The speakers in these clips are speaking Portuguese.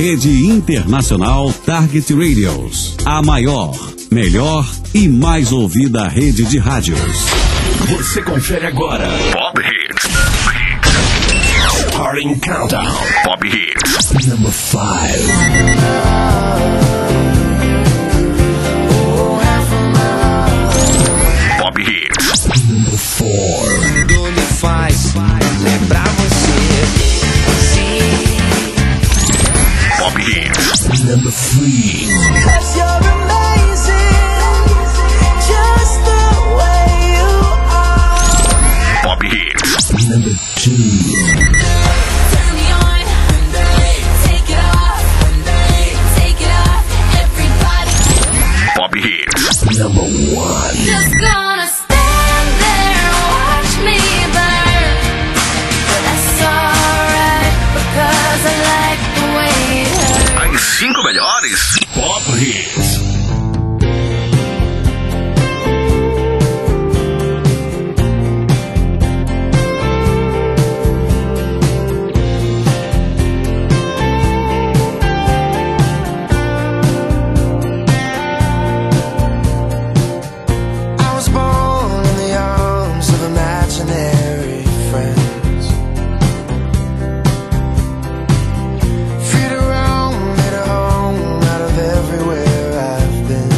Rede Internacional Target Radios, a maior, melhor e mais ouvida rede de rádios. Você confere agora Pop Hits. Starting Countdown. Pop Hits. Number 5. Pop Hits. Number 4. Tudo me faz lembrar você. Sim. Pop Hits. Number 3. Cause you're amazing, just the way you are. Pop Hits. Number 2. Turn me on, take it off, everybody. Pop Hits. Number 1. Just gonna stand there and watch me burn. But that's alright, because I like the way it hurts. As 5 melhores Pop Hits. I was born in the arms of imaginary friends. Free to roam, made a home out of everywhere I've been.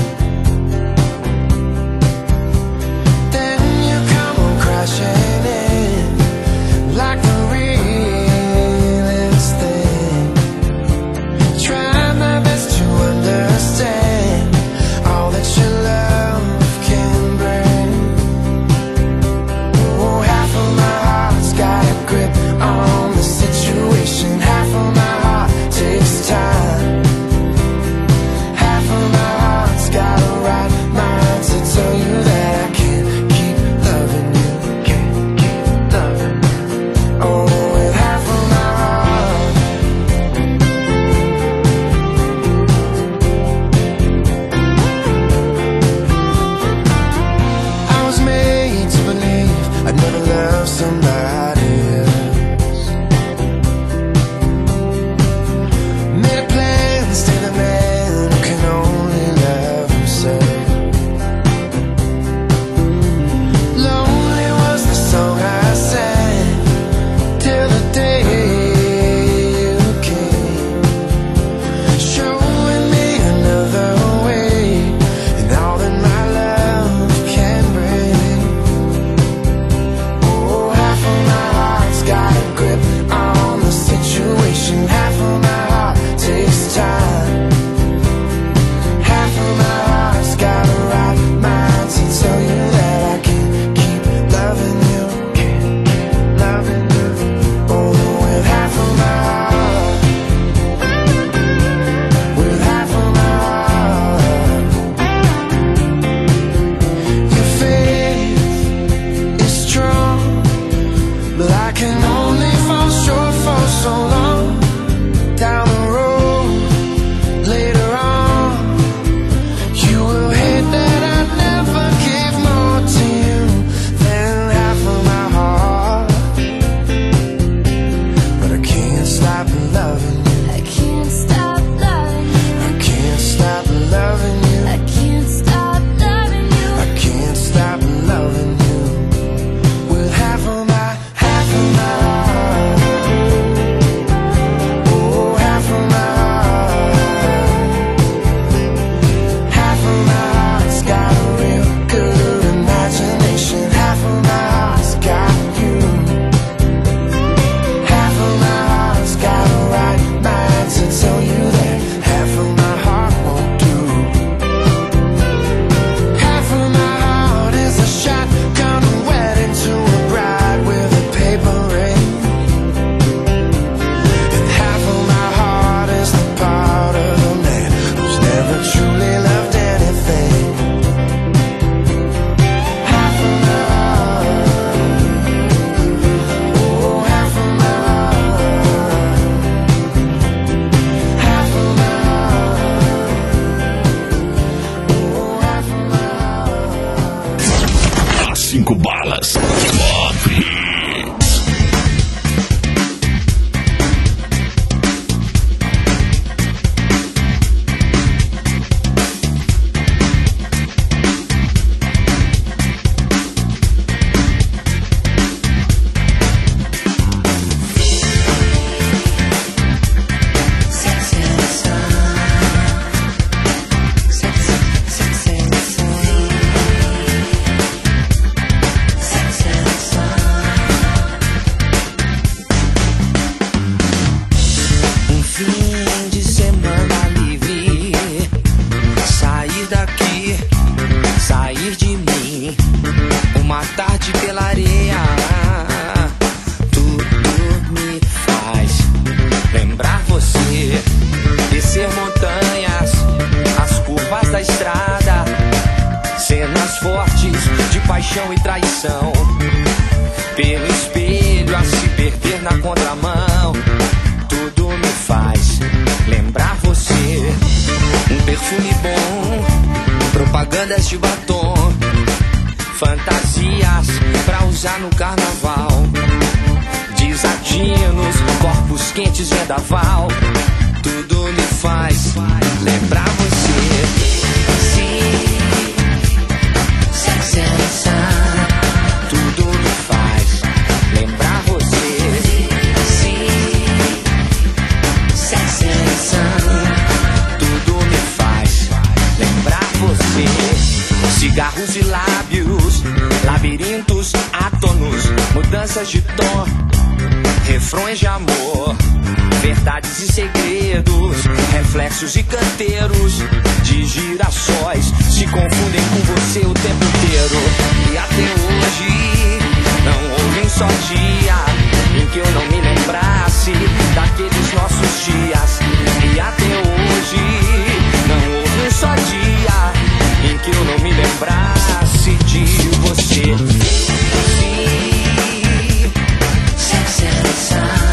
Then you come on crashing in like the realest thing. Try my best to understand all that your love can bring. Oh, half of my heart's got a grip on the situation. Half of my heart takes time. Half of my heart's got a right mind to tell you that I can't keep loving you. Can't keep loving you. Oh, with half of my heart. I was made to believe I'd never love somebody else. Made a plan to stay the man who can only love himself. Lonely was the song I sang till the day you came, showing me another way and all that my love can bring. Oh, half of my heart's got a grip on the situation. Half of my heart takes time. Half of my heart's got a right mind to tell you that I can't keep loving you. Can't keep loving you. Oh, with half of my heart. With half of my heart. Your faith is strong, but I can only fall short for so long. Down the road, later on, you will hate that I never gave more to you than half of my heart. But I can't stop loving you. I can't stop loving you. I can't stop loving you. I can't stop loving you. I can't stop loving you. With half of my heart. na contramão. Tudo me faz lembrar você. Um perfume bom, propagandas de batom, fantasias pra usar no carnaval, desatinos, corpos quentes, vendaval. Tudo me faz lembrar você. Sim, Sex and the Sun. Tudo me faz lembrar você. Sim, Sex and the Sun. Tudo me faz lembrar você. Cigarros e lábios, labirintos átonos, mudanças de tom, refrões de amor, verdades e segredos, reflexos e canteiros de girassóis se confundem com você o tempo inteiro. E até hoje não houve um só dia em que eu não me lembrasse daqueles nossos dias. E até hoje não houve um só dia em que eu não me lembrasse de você. Sim, Sex and the Sun.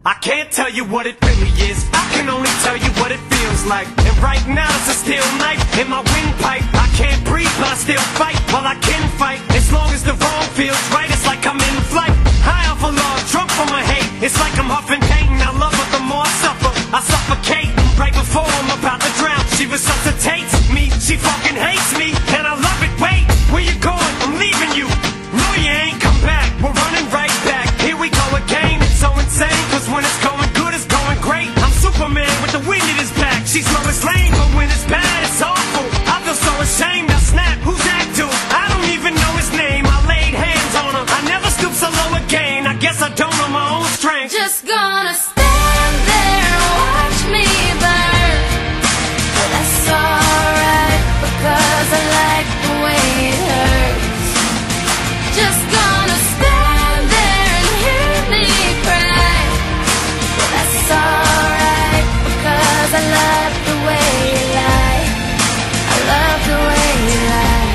I can't tell you what it really is, I can only tell you what it feels like. And right now it's a steel knife in my windpipe. I can't breathe but I still fight, well I can fight. As long as the wrong feels right, it's like I'm in flight. High off of love, drunk from my hate, it's like I'm huffing pain. I love her the more I suffer, I suffocate. Right before I'm about to drown, she resuscitates me. She fucking hates me, and I love it. Wait, where you going? I'm leaving you. No, you ain't come back, we're running right back. Here we go again, it's so insane. Cause when it's going good, it's going great. I'm Superman with the wind in his back. She's Lois Lane, but when it's bad, it's awful. I feel so ashamed, I snap, who's that dude? I don't even know his name, I laid hands on him. I never stoop so low again, I guess I don't know my own strength. Just gonna stand there and watch me burn. But that's alright, because I like the way it hurts. Just gonna stand there and hear me cry. But that's alright, because I love the way you lie. I love the way you lie.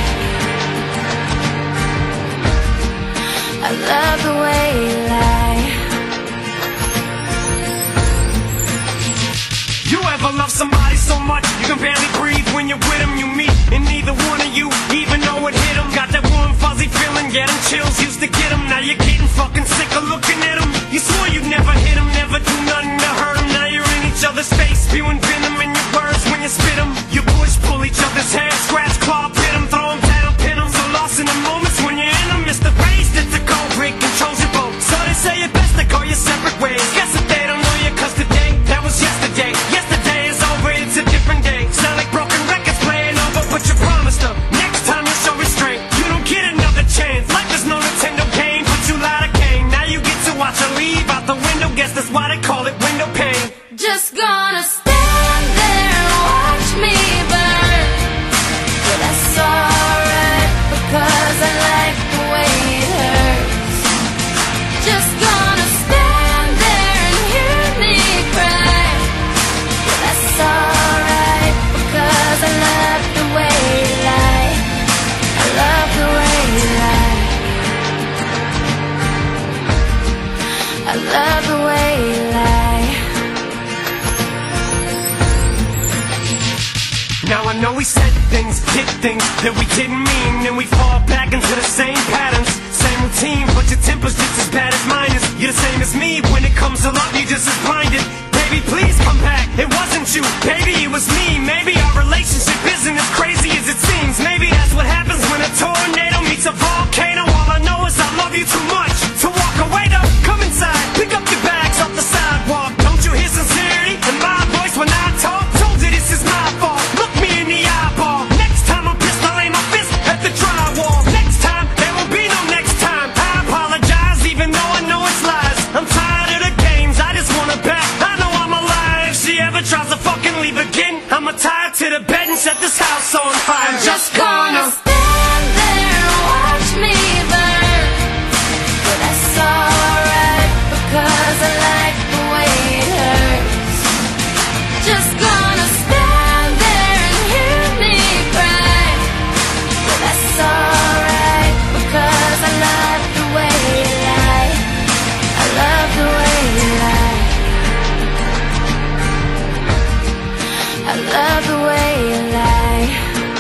I love the way you lie. You ever love somebody so much you can barely breathe when you're with them? You meet and neither one of you even know it hit them. Got that warm fuzzy feeling, yeah, them chills used to get them. Now you're getting fucking sick of looking at them. You swore you'd never hit them, never do nothing to hurt them. Now you're in each other's face, spewing venom in your words when you spit them. You push, pull each other's hair, scratch, claw, pit them, throw them down, pin them. So lost in the moments when you're in them. It's the race that's the cold break, controls your boat. So they say it best to go your separate ways. Guess that they don't know you cause today, that was yesterday. Yesterday is over, it's a different day. Sound like broken records playing over, but you promised them. Next time you show restraint, you don't get another chance. Life is no Nintendo game, but you lied again. Now you get to watch her leave out the window, guess that's why they call it window pane. Just gonna stand there and watch me burn. But that's alright, because I like the way it hurts. Just gonna stand there and hear me cry. But that's alright, because I love the way you lie. I love the way you lie. I love the way you lie. Now I know we said things, did things that we didn't mean, and we fall back into the same patterns, same routine, but your temper's just as bad as mine is. You're the same as me, when it comes to love, you're just as blinded. Baby, please come back, it wasn't you, baby, it was me. Maybe our relationship isn't as crazy as it seems. Maybe that's what happens when a tornado meets a volcano. All I know is I love you too much to walk away though. Come inside, pick up your bags off the sidewalk. Don't you hear sincerity in my voice when I talk? Told you this is my fault, look me in the eyeball. Next time I'm pissed, I'll aim my fist at the drywall. Next time, there won't be no next time. I apologize even though I know it's lies. I'm tired of the games, I just want her back. I know I'm alive, if she ever tries to fucking leave again, I'ma tie her to the bed and set this house on fire. I'm just gonna stand there and watch me burn. But that's alright, because I like the way it hurts. Just gonna stand there and hear me cry. But that's alright, because I love the way you lie. I love the way you lie. I love the way you lie.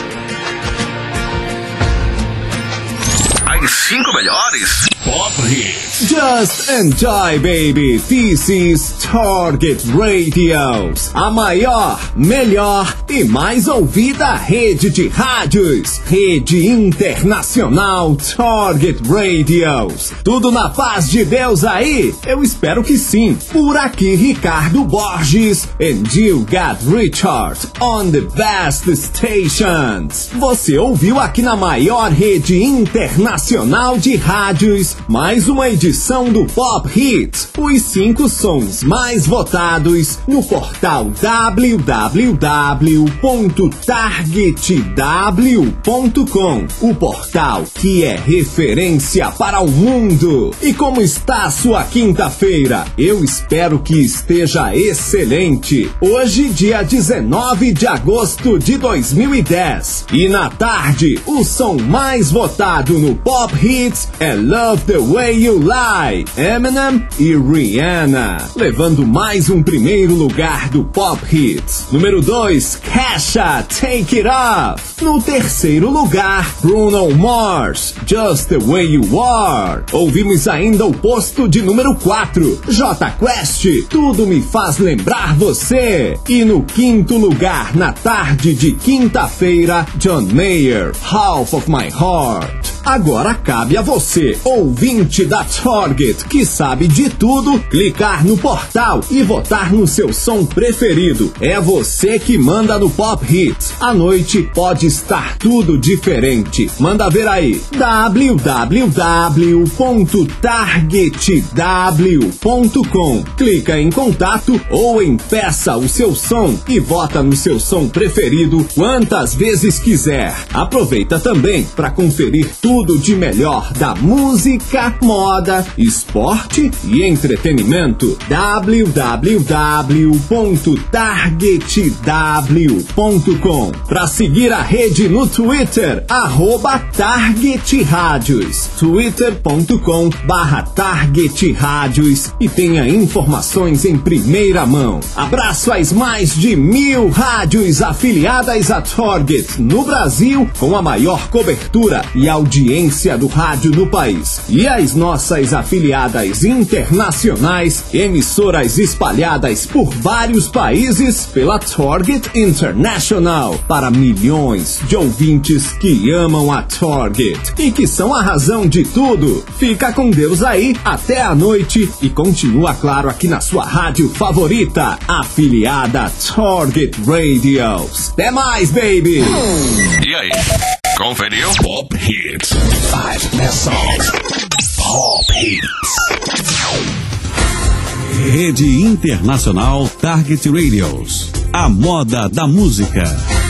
As 5 melhores Pop Hits. Just enjoy, baby. This is Target Radios, a maior, melhor e mais ouvida rede de rádios. Rede Internacional Target Radios. Tudo na paz de Deus aí? Eu espero que sim. Por aqui, Ricardo Borges. And you got Richard on the best stations. Você ouviu aqui na maior rede internacional de rádios mais uma edição do Pop Hits, os 5 sons mais votados no portal www.targetw.com, o portal que é referência para o mundo. E como está a sua quinta-feira? Eu espero que esteja excelente. Hoje, dia 19 de agosto de 2010. E na tarde, o som mais votado no Pop Hits Hits é Love the Way You Lie, Eminem e Rihanna, levando mais um primeiro lugar do Pop Hits. Número 2, Kesha, Take It Off. No terceiro lugar, Bruno Mars, Just the Way You Are. Ouvimos ainda o posto de número 4, Jota Quest, Tudo Me Faz Lembrar Você. E no quinto lugar, na tarde de quinta-feira, John Mayer, Half of My Heart. Agora cabe a você, ouvinte da Target, que sabe de tudo, clicar no portal e votar no seu som preferido. É você que manda no Pop Hits. À noite pode estar tudo diferente. Manda ver aí, www.targetw.com. Clica em contato ou em peça o seu som e vota no seu som preferido quantas vezes quiser. Aproveita também para conferir tudo de melhor da música, moda, esporte e entretenimento. www.targetw.com. Para seguir a rede no Twitter, @TargetRádios, twitter.com/TargetRádios, e tenha informações em primeira mão. Abraço às mais de 1000 rádios afiliadas à Target no Brasil, com a maior cobertura e audiência do rádio no país, e as nossas afiliadas internacionais, emissoras espalhadas por vários países pela Target International, para milhões de ouvintes que amam a Target e que são a razão de tudo. Fica com Deus aí, até a noite, e continua, claro, aqui na sua rádio favorita, afiliada Target Radios. Até mais, baby! E aí? Conferiu? Pop Hits. 5 best songs. Pop Hits. Rede Internacional Target Radios. A moda da música.